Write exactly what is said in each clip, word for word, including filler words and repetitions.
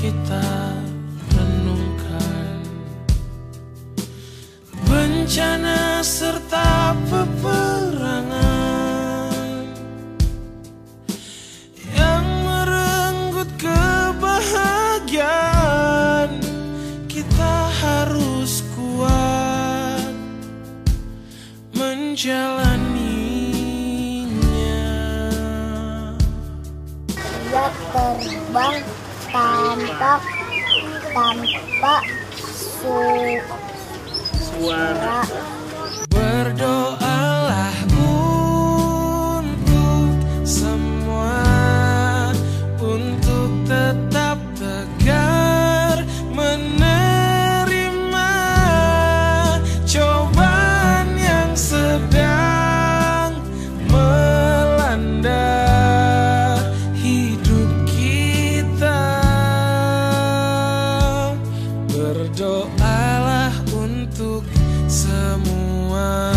kita renungkan. Bencana serta peperangan yang merenggut kebahagiaan, kita harus kuat menjalaninya. Dia terbang tanpa tanpa su suara. Berdoalah untuk semua, untuk tetap tegar menerima cobaan yang sedang melanda hidup kita. Berdoalah untuk semua.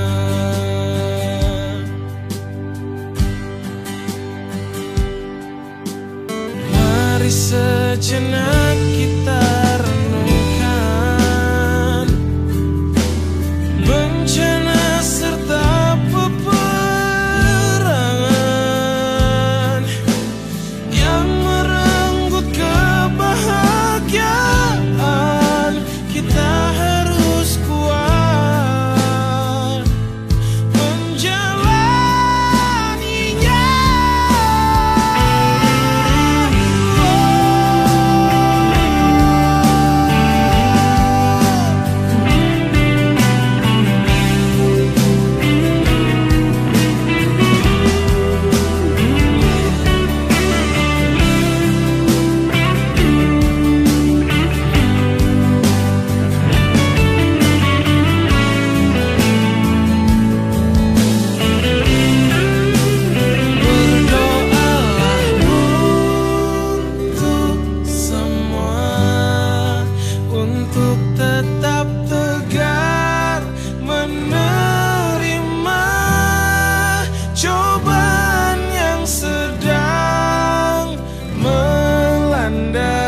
Mari sejenak kita renungkan bencana serta peperangan yang merenggut kebahagiaan. Kita harus kuat menjalaninya. Untuk tetap tegar menerima cobaan yang sedang melanda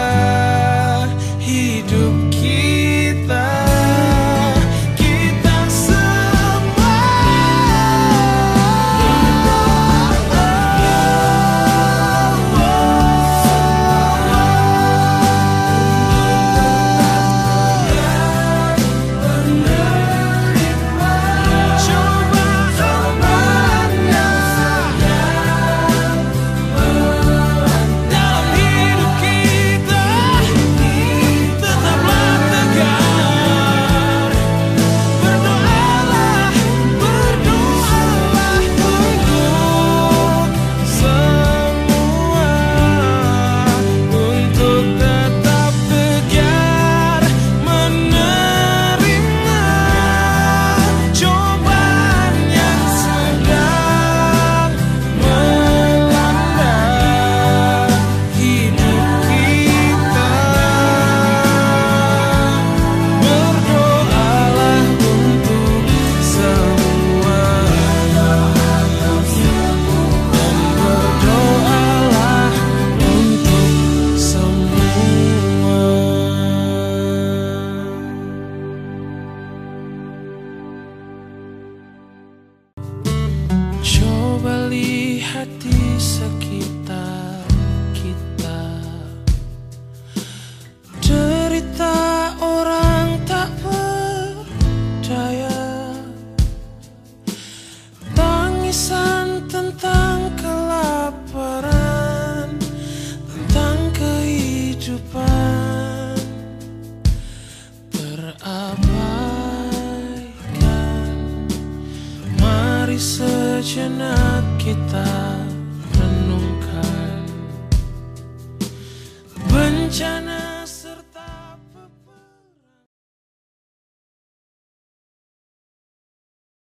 hidup kita. Kita semua coba lihat di sekitar kita, derita orang tak berdaya, tangisan tentang kelaparan, tentang kehidupan terabaikan. Mari sejenak kita